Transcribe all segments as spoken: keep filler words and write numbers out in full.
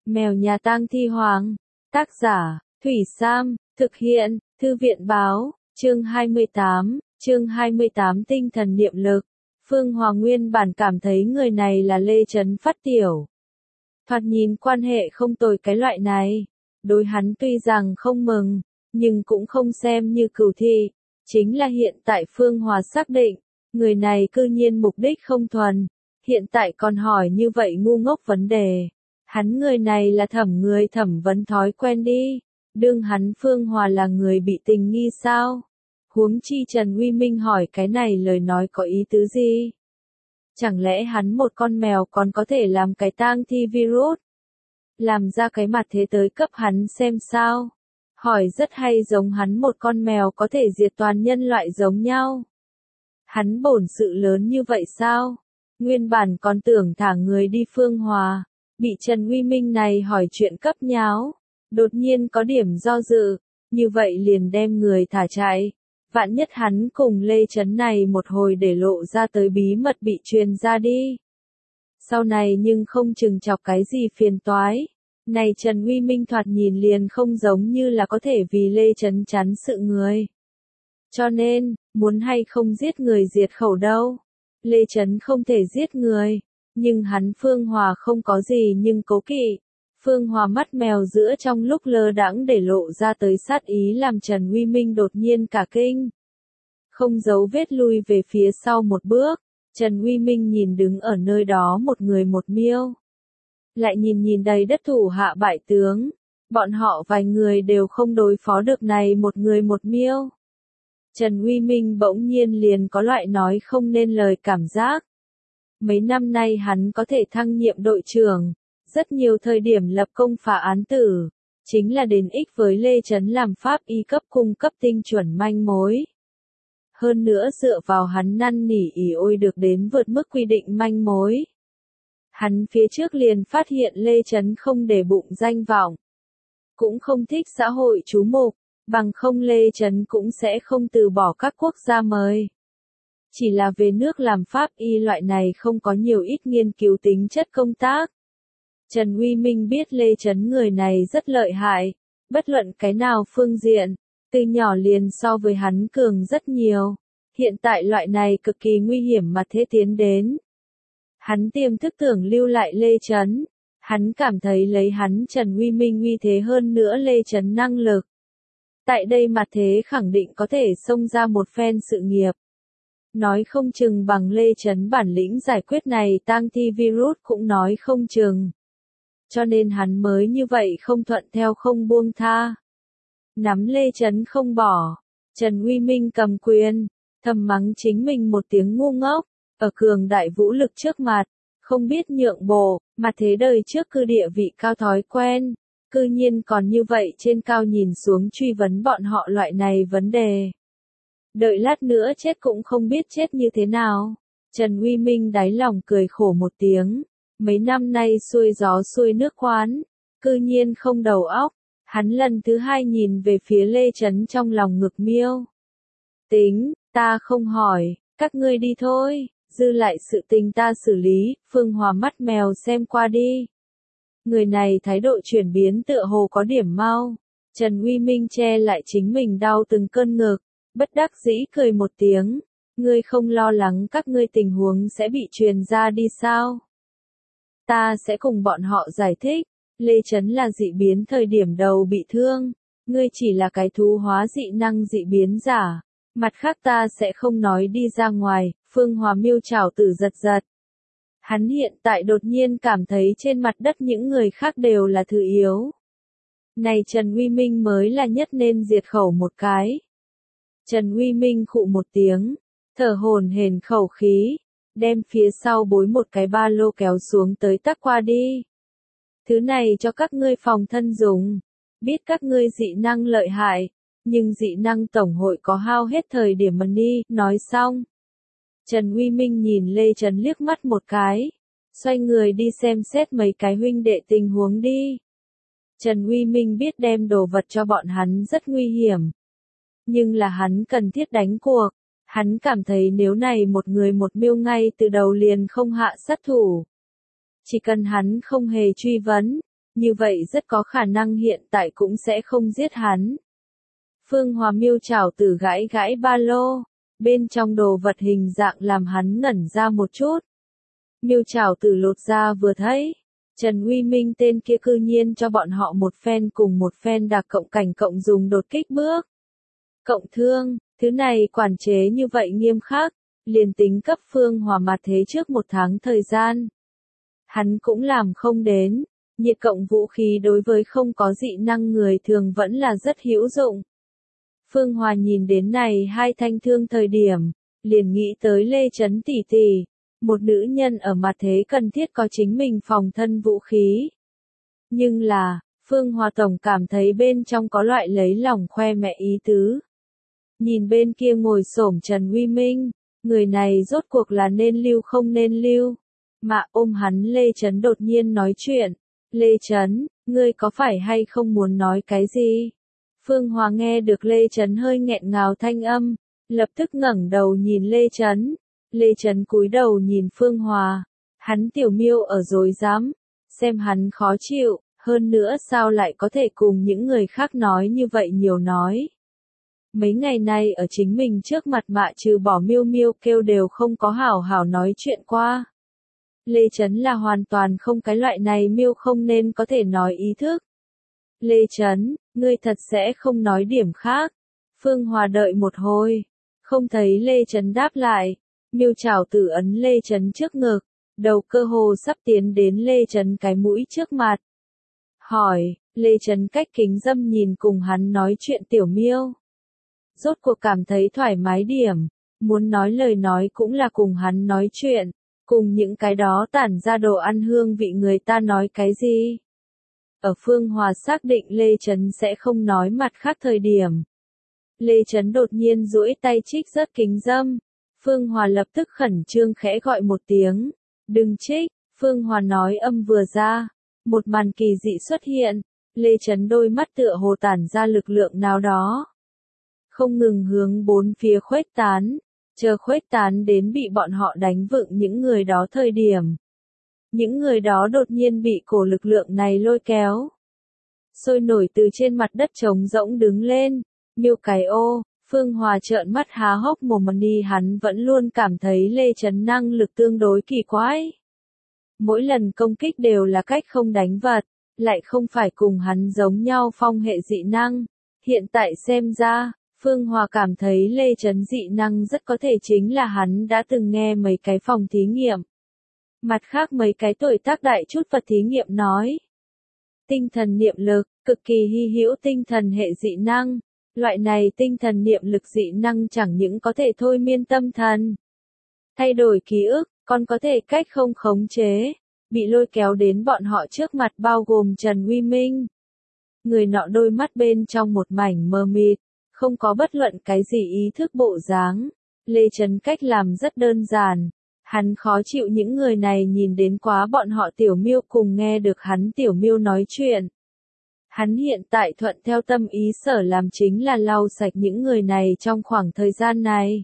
Mèo nhà tang thi hoàng. Tác giả, Thủy Sam, thực hiện, Thư viện Báo, chương hai mươi tám, chương hai mươi tám tinh thần niệm lực. Phương Hòa nguyên bản cảm thấy người này là Lê Chấn Phát tiểu. Thoạt nhìn quan hệ không tồi cái loại này. Đối hắn tuy rằng không mừng, nhưng cũng không xem như cừu thị. Chính là hiện tại Phương Hòa xác định, người này cư nhiên mục đích không thuần. Hiện tại còn hỏi như vậy ngu ngốc vấn đề. Hắn người này là thẩm người thẩm vấn thói quen đi. Đương hắn Phương Hòa là người bị tình nghi sao? Huống chi Trần Uy Minh hỏi cái này lời nói có ý tứ gì? Chẳng lẽ hắn một con mèo còn có thể làm cái tang thi virus? Làm ra cái mặt thế tới cấp hắn xem sao? Hỏi rất hay, giống hắn một con mèo có thể diệt toàn nhân loại giống nhau. Hắn bổn sự lớn như vậy sao? Nguyên bản còn tưởng thả người đi Phương Hòa, bị Trần Uy Minh này hỏi chuyện cấp nháo. Đột nhiên có điểm do dự, như vậy liền đem người thả chạy. Vạn nhất hắn cùng Lê Chấn này một hồi để lộ ra tới bí mật bị truyền ra đi. Sau này nhưng không chừng chọc cái gì phiền toái. Này Trần Uy Minh thoạt nhìn liền không giống như là có thể vì Lê Chấn chắn sự người. Cho nên, muốn hay không giết người diệt khẩu đâu. Lê Chấn không thể giết người, nhưng hắn Phương Hòa không có gì nhưng cố kỵ. Phương Hòa mắt mèo giữa trong lúc lơ đãng để lộ ra tới sát ý làm Trần Uy Minh đột nhiên cả kinh. Không giấu vết lui về phía sau một bước, Trần Uy Minh nhìn đứng ở nơi đó một người một miêu. Lại nhìn nhìn đầy đất thủ hạ bại tướng, bọn họ vài người đều không đối phó được này một người một miêu. Trần Uy Minh bỗng nhiên liền có loại nói không nên lời cảm giác. Mấy năm nay hắn có thể thăng nhiệm đội trưởng, rất nhiều thời điểm lập công phá án tử, chính là đến ích với Lê Chấn làm pháp y cấp cung cấp tinh chuẩn manh mối. Hơn nữa dựa vào hắn năn nỉ ỉ ôi được đến vượt mức quy định manh mối. Hắn phía trước liền phát hiện Lê Chấn không để bụng danh vọng, cũng không thích xã hội chú mục, bằng không Lê Chấn cũng sẽ không từ bỏ các quốc gia mời. Chỉ là về nước làm pháp y loại này không có nhiều ít nghiên cứu tính chất công tác. Trần Uy Minh biết Lê Chấn người này rất lợi hại, bất luận cái nào phương diện, từ nhỏ liền so với hắn cường rất nhiều. Hiện tại loại này cực kỳ nguy hiểm mà thế tiến đến. Hắn tiềm thức tưởng lưu lại Lê Chấn. Hắn cảm thấy lấy hắn Trần Uy Minh uy thế hơn nữa Lê Chấn năng lực. Tại đây mà thế khẳng định có thể xông ra một phen sự nghiệp. Nói không chừng bằng Lê Chấn bản lĩnh giải quyết này tang thi virus cũng nói không chừng. Cho nên hắn mới như vậy không thuận theo không buông tha. Nắm Lê Chấn không bỏ. Trần Uy Minh cầm quyền, thầm mắng chính mình một tiếng ngu ngốc. Ở cường đại vũ lực trước mặt, không biết nhượng bộ, mà thế đời trước cư địa vị cao thói quen, cư nhiên còn như vậy trên cao nhìn xuống truy vấn bọn họ loại này vấn đề. Đợi lát nữa chết cũng không biết chết như thế nào. Trần Uy Minh đáy lòng cười khổ một tiếng, mấy năm nay xuôi gió xuôi nước khoán, cư nhiên không đầu óc. Hắn lần thứ hai nhìn về phía Lê Chấn trong lòng ngực miêu. Tính, ta không hỏi, các ngươi đi thôi. Dư lại sự tình ta xử lý. Phương Hòa mắt mèo xem qua đi. Người này thái độ chuyển biến tựa hồ có điểm mau. Trần Uy Minh che lại chính mình đau từng cơn ngực, bất đắc dĩ cười một tiếng. Ngươi không lo lắng các ngươi tình huống sẽ bị truyền ra đi sao? Ta sẽ cùng bọn họ giải thích. Lê Chấn là dị biến thời điểm đầu bị thương. Ngươi chỉ là cái thú hóa dị năng dị biến giả. Mặt khác ta sẽ không nói đi ra ngoài. Phương Hòa miêu trảo tử giật giật. Hắn hiện tại đột nhiên cảm thấy trên mặt đất những người khác đều là thứ yếu. Này Trần Uy Minh mới là nhất nên diệt khẩu một cái. Trần Uy Minh khụ một tiếng, thở hổn hển khẩu khí, đem phía sau bối một cái ba lô kéo xuống tới tắc qua đi. Thứ này cho các ngươi phòng thân dùng. Biết các ngươi dị năng lợi hại, nhưng dị năng tổng hội có hao hết thời điểm mà đi. Nói xong, Trần Uy Minh nhìn Lê Chấn liếc mắt một cái, xoay người đi xem xét mấy cái huynh đệ tình huống đi. Trần Uy Minh biết đem đồ vật cho bọn hắn rất nguy hiểm, nhưng là hắn cần thiết đánh cuộc. Hắn cảm thấy nếu này một người một miêu ngay từ đầu liền không hạ sát thủ. Chỉ cần hắn không hề truy vấn, Như vậy rất có khả năng hiện tại cũng sẽ không giết hắn. Phương Hòa miêu trảo tử gãi gãi ba lô, bên trong đồ vật hình dạng làm hắn ngẩn ra một chút. Miêu trảo tử lột ra vừa thấy, Trần Uy Minh tên kia cư nhiên cho bọn họ một phen cùng một phen đặc cộng cảnh cộng dùng đột kích bước. Cộng thương, thứ này quản chế như vậy nghiêm khắc, liền tính cấp Phương Hòa mặt thế trước một tháng thời gian. Hắn cũng làm không đến, nhiệt cộng vũ khí đối với không có dị năng người thường vẫn là rất hữu dụng. Phương Hòa nhìn đến này hai thanh thương thời điểm, liền nghĩ tới Lê Trấn tỷ tỷ, một nữ nhân ở mặt thế cần thiết có chính mình phòng thân vũ khí. Nhưng là, Phương Hòa tổng cảm thấy bên trong có loại lấy lòng khoe mẹ ý tứ. Nhìn bên kia ngồi xổm Trần Uy Minh, người này rốt cuộc là nên lưu không nên lưu. Mà ôm hắn Lê Trấn đột nhiên nói chuyện. Lê Trấn, ngươi có phải hay không muốn nói cái gì? Phương Hòa nghe được Lê Trấn hơi nghẹn ngào thanh âm, lập tức ngẩng đầu nhìn Lê Trấn. Lê Trấn cúi đầu nhìn Phương Hòa, hắn tiểu miêu ở dối dám, xem hắn khó chịu, hơn nữa sao lại có thể cùng những người khác nói như vậy nhiều nói. Mấy ngày nay ở chính mình trước mặt mạ trừ bỏ miêu miêu kêu đều không có hảo hảo nói chuyện qua. Lê Trấn là hoàn toàn không cái loại này miêu không nên có thể nói ý thức. Lê Trấn, ngươi thật sẽ không nói điểm khác. Phương Hòa đợi một hồi, không thấy Lê Trấn đáp lại. Miêu trảo tử ấn Lê Trấn trước ngực, đầu cơ hồ sắp tiến đến Lê Trấn cái mũi trước mặt. Hỏi, Lê Trấn cách kính dâm nhìn cùng hắn nói chuyện tiểu miêu. Rốt cuộc cảm thấy thoải mái điểm, muốn nói lời nói cũng là cùng hắn nói chuyện, cùng những cái đó tản ra đồ ăn hương vị người ta nói cái gì. Ở Phương Hòa xác định Lê Trấn sẽ không nói mặt khác thời điểm. Lê Trấn đột nhiên duỗi tay trích rớt kính dâm. Phương Hòa lập tức khẩn trương khẽ gọi một tiếng. Đừng trích, Phương Hòa nói âm vừa ra. Một màn kỳ dị xuất hiện. Lê Trấn đôi mắt tựa hồ tản ra lực lượng nào đó. Không ngừng hướng bốn phía khuếch tán. Chờ khuếch tán đến bị bọn họ đánh vựng những người đó thời điểm. Những người đó đột nhiên bị cổ lực lượng này lôi kéo. Sôi nổi từ trên mặt đất trống rỗng đứng lên. Miêu cái ô. Phương Hòa trợn mắt há hốc mồm đi, hắn vẫn luôn cảm thấy Lê Trấn năng lực tương đối kỳ quái. Mỗi lần công kích đều là cách không đánh vật, lại không phải cùng hắn giống nhau phong hệ dị năng. Hiện tại xem ra, Phương Hòa cảm thấy Lê Trấn dị năng rất có thể chính là hắn đã từng nghe mấy cái phòng thí nghiệm. Mặt khác mấy cái tuổi tác đại chút vật thí nghiệm nói. Tinh thần niệm lực, cực kỳ hy hữu tinh thần hệ dị năng. Loại này tinh thần niệm lực dị năng chẳng những có thể thôi miên tâm thần, thay đổi ký ức, còn có thể cách không khống chế, bị lôi kéo đến bọn họ trước mặt bao gồm Trần Uy Minh. Người nọ đôi mắt bên trong một mảnh mờ mịt, không có bất luận cái gì ý thức bộ dáng. Lê Trấn cách làm rất đơn giản, hắn khó chịu những người này nhìn đến quá bọn họ tiểu miêu cùng nghe được hắn tiểu miêu nói chuyện. Hắn hiện tại thuận theo tâm ý sở làm chính là lau sạch những người này trong khoảng thời gian này.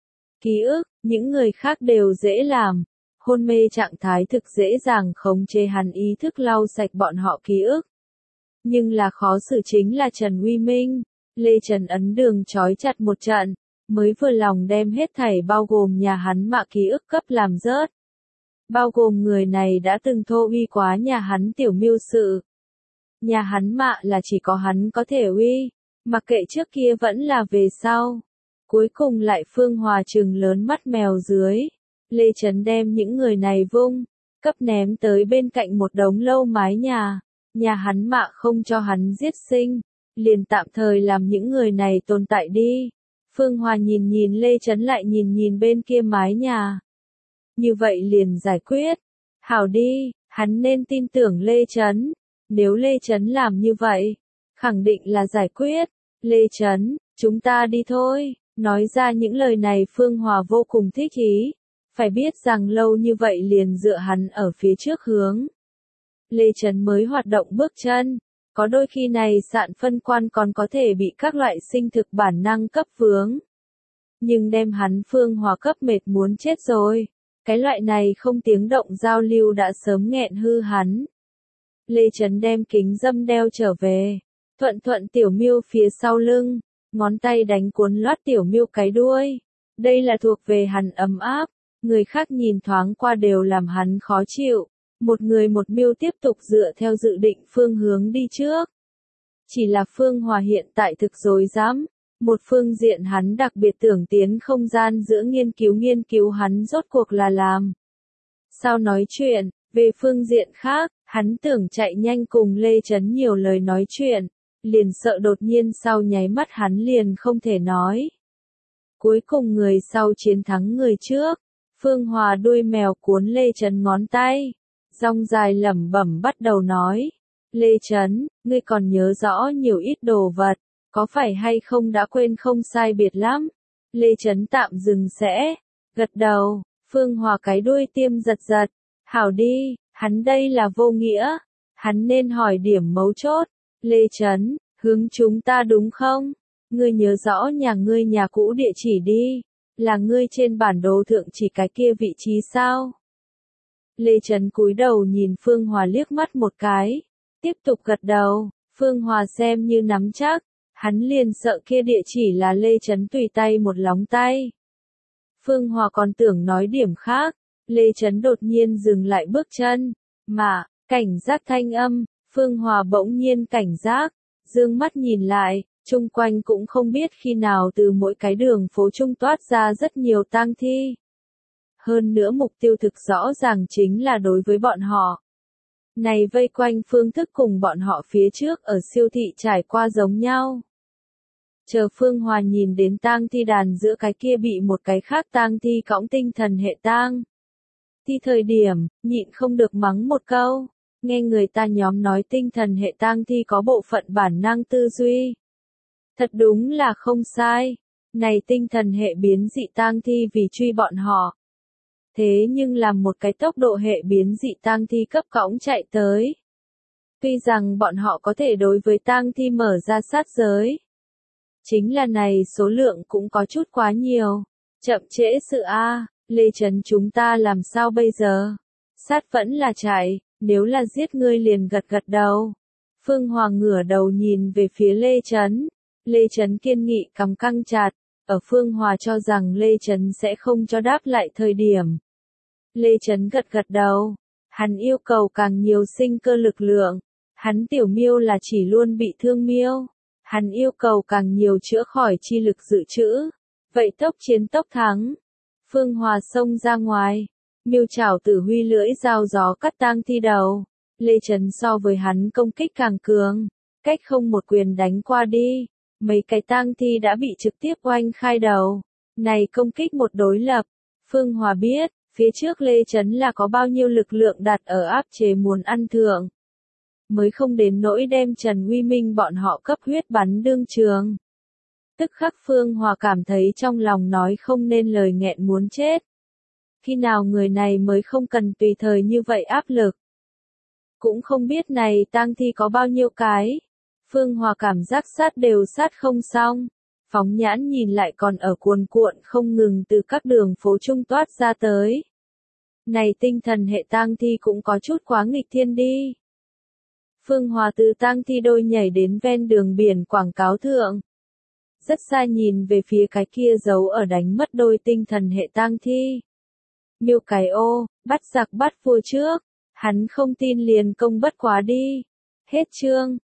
Ký ức, những người khác đều dễ làm. Hôn mê trạng thái thực dễ dàng khống chế hắn ý thức lau sạch bọn họ ký ức. Nhưng là khó xử chính là Trần Uy Minh. Lê Trấn ấn đường trói chặt một trận, mới vừa lòng đem hết thảy bao gồm nhà hắn mạ ký ức cấp làm rớt. Bao gồm người này đã từng thô uy quá nhà hắn tiểu miêu sự. Nhà hắn mạ là chỉ có hắn có thể uy, mặc kệ trước kia vẫn là về sau. Cuối cùng lại Phương Hòa trừng lớn mắt mèo dưới. Lê Trấn đem những người này vung, cấp ném tới bên cạnh một đống lâu mái nhà. Nhà hắn mạ không cho hắn giết sinh, liền tạm thời làm những người này tồn tại đi. Phương Hòa nhìn nhìn Lê Trấn lại nhìn nhìn bên kia mái nhà. Như vậy liền giải quyết. Hảo đi, hắn nên tin tưởng Lê Trấn. Nếu Lê Trấn làm như vậy, khẳng định là giải quyết. Lê Trấn, chúng ta đi thôi. Nói ra những lời này Phương Hòa vô cùng thích ý. Phải biết rằng lâu như vậy liền dựa hắn ở phía trước hướng. Lê Trấn mới hoạt động bước chân. Có đôi khi này sạn phân quan còn có thể bị các loại sinh thực bản năng cấp vướng. Nhưng đem hắn Phương Hòa cấp mệt muốn chết rồi. Cái loại này không tiếng động giao lưu đã sớm nghẹn hư hắn. Lê Chấn đem kính dâm đeo trở về, thuận thuận Tiểu Miêu phía sau lưng, ngón tay đánh cuốn loát Tiểu Miêu cái đuôi. Đây là thuộc về hắn ấm áp, người khác nhìn thoáng qua đều làm hắn khó chịu. Một người một miêu tiếp tục dựa theo dự định phương hướng đi trước. Chỉ là Phương Hòa hiện tại thực rối rắm, một phương diện hắn đặc biệt tưởng tiến không gian giữa nghiên cứu nghiên cứu hắn rốt cuộc là làm sao nói chuyện, về phương diện khác, hắn tưởng chạy nhanh cùng Lê Chấn nhiều lời nói chuyện, liền sợ đột nhiên sau nháy mắt hắn liền không thể nói. Cuối cùng người sau chiến thắng người trước, Phương Hòa đuôi mèo cuốn Lê Chấn ngón tay, rong dài lẩm bẩm bắt đầu nói, Lê Chấn, ngươi còn nhớ rõ nhiều ít đồ vật, có phải hay không đã quên không sai biệt lắm? Lê Chấn tạm dừng sẽ, gật đầu, Phương Hòa cái đuôi tiêm giật giật, hảo đi, hắn đây là vô nghĩa, hắn nên hỏi điểm mấu chốt, Lê Chấn, hướng chúng ta đúng không? Ngươi nhớ rõ nhà ngươi nhà cũ địa chỉ đi, là ngươi trên bản đồ thượng chỉ cái kia vị trí sao? Lê Chấn cúi đầu nhìn Phương Hòa liếc mắt một cái, tiếp tục gật đầu, Phương Hòa xem như nắm chắc, hắn liền sợ kia địa chỉ là Lê Chấn tùy tay một lóng tay. Phương Hòa còn tưởng nói điểm khác, Lê Chấn đột nhiên dừng lại bước chân, mà, cảnh giác thanh âm, Phương Hòa bỗng nhiên cảnh giác, dương mắt nhìn lại, chung quanh cũng không biết khi nào từ mỗi cái đường phố trung toát ra rất nhiều tang thi. Hơn nữa mục tiêu thực rõ ràng chính là đối với bọn họ. Này vây quanh phương thức cùng bọn họ phía trước ở siêu thị trải qua giống nhau. Chờ Phương Hòa nhìn đến tang thi đàn giữa cái kia bị một cái khác tang thi cõng tinh thần hệ tang. Thi thời điểm, nhịn không được mắng một câu, nghe người ta nhóm nói tinh thần hệ tang thi có bộ phận bản năng tư duy. Thật đúng là không sai, này tinh thần hệ biến dị tang thi vì truy bọn họ. Thế nhưng làm một cái tốc độ hệ biến dị tang thi cấp cõng chạy tới. Tuy rằng bọn họ có thể đối với tang thi mở ra sát giới. Chính là này số lượng cũng có chút quá nhiều. Chậm trễ sự A, Lê Chấn chúng ta làm sao bây giờ? Sát vẫn là chạy, nếu là giết ngươi liền gật gật đầu. Phương Hoàng ngửa đầu nhìn về phía Lê Chấn. Lê Chấn kiên nghị cắm căng chặt. Ở Phương Hòa cho rằng Lê Chấn sẽ không cho đáp lại thời điểm. Lê Chấn gật gật đầu. Hắn yêu cầu càng nhiều sinh cơ lực lượng. Hắn tiểu miêu là chỉ luôn bị thương miêu. Hắn yêu cầu càng nhiều chữa khỏi chi lực dự trữ. Vậy tốc chiến tốc thắng. Phương Hòa xông ra ngoài. Miêu chảo tử huy lưỡi dao gió cắt tang thi đầu. Lê Chấn so với hắn công kích càng cường. Cách không một quyền đánh qua đi. Mấy cái tang thi đã bị trực tiếp oanh khai đầu. Này công kích một đối lập. Phương Hòa biết, phía trước Lê Chấn là có bao nhiêu lực lượng đặt ở áp chế muốn ăn thượng. Mới không đến nỗi đem Trần Huy Minh bọn họ cấp huyết bắn đương trường. Tức khắc Phương Hòa cảm thấy trong lòng nói không nên lời nghẹn muốn chết. Khi nào người này mới không cần tùy thời như vậy áp lực. Cũng không biết này tang thi có bao nhiêu cái. Phương Hòa cảm giác sát đều sát không xong. Phóng nhãn nhìn lại còn ở cuồn cuộn không ngừng từ các đường phố trung toát ra tới. Này tinh thần hệ tang thi cũng có chút quá nghịch thiên đi. Phương Hòa từ tang thi đôi nhảy đến ven đường biển quảng cáo thượng. Rất xa nhìn về phía cái kia giấu ở đánh mất đôi tinh thần hệ tang thi. Miêu cái ô, bắt giặc bắt vua trước. Hắn không tin liền công bất quá đi. Hết chương.